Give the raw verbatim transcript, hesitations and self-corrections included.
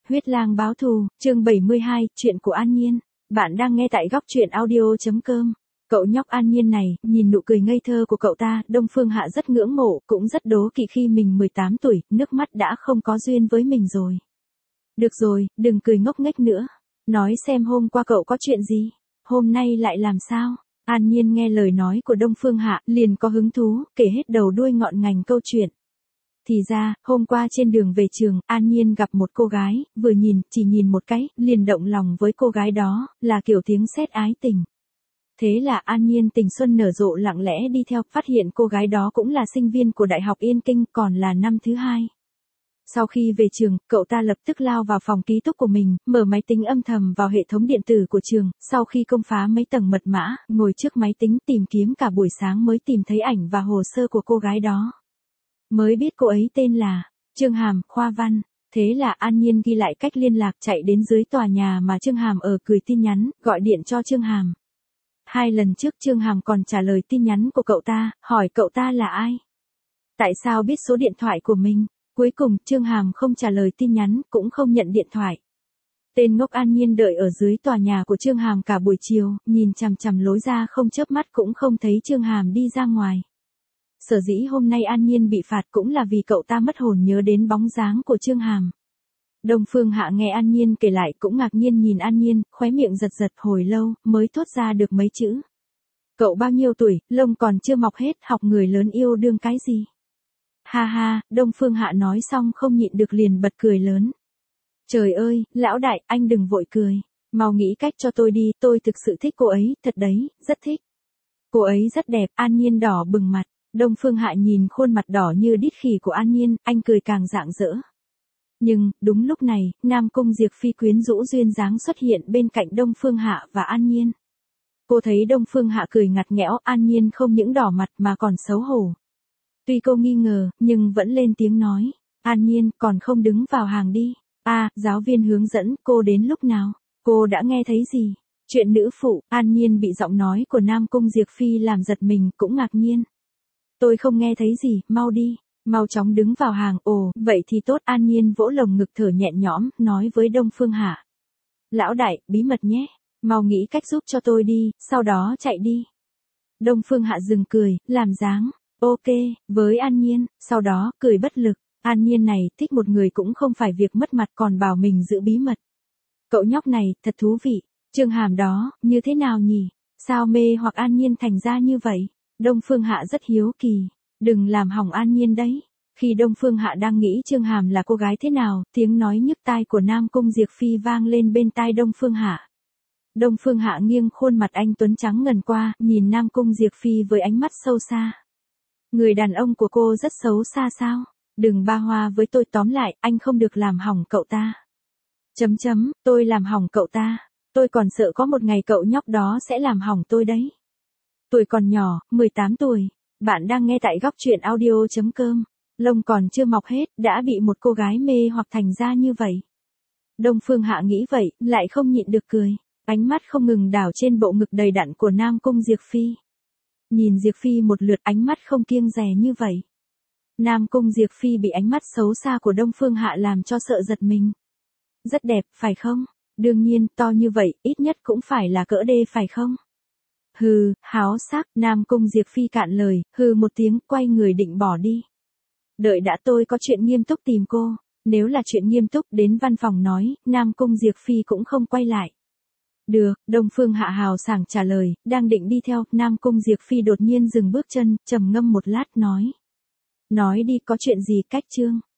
Huyết lang báo thù, chương bảy mươi hai, chuyện của An Nhiên. Bạn đang nghe tại góc truyện audio chấm com. Cậu nhóc An Nhiên này, nhìn nụ cười ngây thơ của cậu ta, Đông Phương Hạ rất ngưỡng mộ, cũng rất đố kỵ khi mình mười tám tuổi, nước mắt đã không có duyên với mình rồi. Được rồi, đừng cười ngốc nghếch nữa. Nói xem hôm qua cậu có chuyện gì, hôm nay lại làm sao? An Nhiên nghe lời nói của Đông Phương Hạ, liền có hứng thú, kể hết đầu đuôi ngọn ngành câu chuyện. Thì ra, hôm qua trên đường về trường, An Nhiên gặp một cô gái, vừa nhìn, chỉ nhìn một cái, liền động lòng với cô gái đó, là kiểu tiếng sét ái tình. Thế là An Nhiên tình xuân nở rộ lặng lẽ đi theo, phát hiện cô gái đó cũng là sinh viên của Đại học Yên Kinh, còn là năm thứ hai. Sau khi về trường, cậu ta lập tức lao vào phòng ký túc của mình, mở máy tính âm thầm vào hệ thống điện tử của trường, sau khi công phá mấy tầng mật mã, ngồi trước máy tính tìm kiếm cả buổi sáng mới tìm thấy ảnh và hồ sơ của cô gái đó. Mới biết cô ấy tên là Trương Hàm, khoa văn. Thế là An Nhiên ghi lại cách liên lạc, chạy đến dưới tòa nhà mà Trương Hàm ở, gửi tin nhắn, gọi điện cho Trương Hàm. Hai lần trước Trương Hàm còn trả lời tin nhắn của cậu ta, hỏi cậu ta là ai? Tại sao biết số điện thoại của mình? Cuối cùng, Trương Hàm không trả lời tin nhắn, cũng không nhận điện thoại. Tên ngốc An Nhiên đợi ở dưới tòa nhà của Trương Hàm cả buổi chiều, nhìn chằm chằm lối ra không chớp mắt cũng không thấy Trương Hàm đi ra ngoài. Sở dĩ hôm nay An Nhiên bị phạt cũng là vì cậu ta mất hồn nhớ đến bóng dáng của Trương Hàm. Đông Phương Hạ nghe An Nhiên kể lại cũng ngạc nhiên nhìn An Nhiên, khóe miệng giật giật hồi lâu, mới thốt ra được mấy chữ. Cậu bao nhiêu tuổi, lông còn chưa mọc hết, học người lớn yêu đương cái gì? Ha ha, Đông Phương Hạ nói xong không nhịn được liền bật cười lớn. Trời ơi, lão đại, anh đừng vội cười, mau nghĩ cách cho tôi đi, tôi thực sự thích cô ấy, thật đấy, rất thích. Cô ấy rất đẹp, An Nhiên đỏ bừng mặt. Đông Phương Hạ nhìn khuôn mặt đỏ như đít khỉ của An Nhiên, anh cười càng rạng rỡ. Nhưng, đúng lúc này, Nam Cung Diệp Phi quyến rũ duyên dáng xuất hiện bên cạnh Đông Phương Hạ và An Nhiên. Cô thấy Đông Phương Hạ cười ngặt nghẽo, An Nhiên không những đỏ mặt mà còn xấu hổ. Tuy cô nghi ngờ, nhưng vẫn lên tiếng nói, An Nhiên, còn không đứng vào hàng đi. À, giáo viên hướng dẫn, cô đến lúc nào? Cô đã nghe thấy gì? Chuyện nữ phụ, An Nhiên bị giọng nói của Nam Cung Diệp Phi làm giật mình, cũng ngạc nhiên. Tôi không nghe thấy gì, mau đi, mau chóng đứng vào hàng. Ồ, vậy thì tốt. An Nhiên vỗ lồng ngực thở nhẹ nhõm, nói với Đông Phương Hạ. Lão đại, bí mật nhé, mau nghĩ cách giúp cho tôi đi, sau đó chạy đi. Đông Phương Hạ dừng cười, làm dáng, ok, với An Nhiên, sau đó, cười bất lực. An Nhiên này, thích một người cũng không phải việc mất mặt còn bảo mình giữ bí mật. Cậu nhóc này, thật thú vị, Trương Hàm đó, như thế nào nhỉ? Sao mê hoặc An Nhiên thành ra như vậy? Đông Phương Hạ rất hiếu kỳ, đừng làm hỏng An Nhiên đấy. Khi Đông Phương Hạ đang nghĩ Trương Hàm là cô gái thế nào, tiếng nói nhức tai của Nam Cung Diệp Phi vang lên bên tai Đông Phương Hạ. Đông Phương Hạ nghiêng khuôn mặt anh tuấn trắng ngần qua, nhìn Nam Cung Diệp Phi với ánh mắt sâu xa. Người đàn ông của cô rất xấu xa sao? Đừng ba hoa với tôi, tóm lại, anh không được làm hỏng cậu ta. Chấm chấm, tôi làm hỏng cậu ta. Tôi còn sợ có một ngày cậu nhóc đó sẽ làm hỏng tôi đấy. Tuổi còn nhỏ, mười tám tuổi, bạn đang nghe tại góc truyện audio chấm com, lông còn chưa mọc hết, đã bị một cô gái mê hoặc thành ra như vậy. Đông Phương Hạ nghĩ vậy, lại không nhịn được cười, ánh mắt không ngừng đảo trên bộ ngực đầy đặn của Nam Cung Diệp Phi. Nhìn Diệp Phi một lượt, ánh mắt không kiêng dè như vậy. Nam Cung Diệp Phi bị ánh mắt xấu xa của Đông Phương Hạ làm cho sợ giật mình. Rất đẹp, phải không? Đương nhiên, to như vậy, ít nhất cũng phải là cỡ D phải không? Hừ, háo sắc, Nam Cung Diệp Phi cạn lời, hừ một tiếng, quay người định bỏ đi. Đợi đã, tôi có chuyện nghiêm túc tìm cô. Nếu là chuyện nghiêm túc, đến văn phòng nói, Nam Cung Diệp Phi cũng không quay lại. Được, Đông Phương Hạ hào sảng trả lời, đang định đi theo, Nam Cung Diệp Phi đột nhiên dừng bước chân, trầm ngâm một lát nói. Nói đi, có chuyện gì? Cách Trương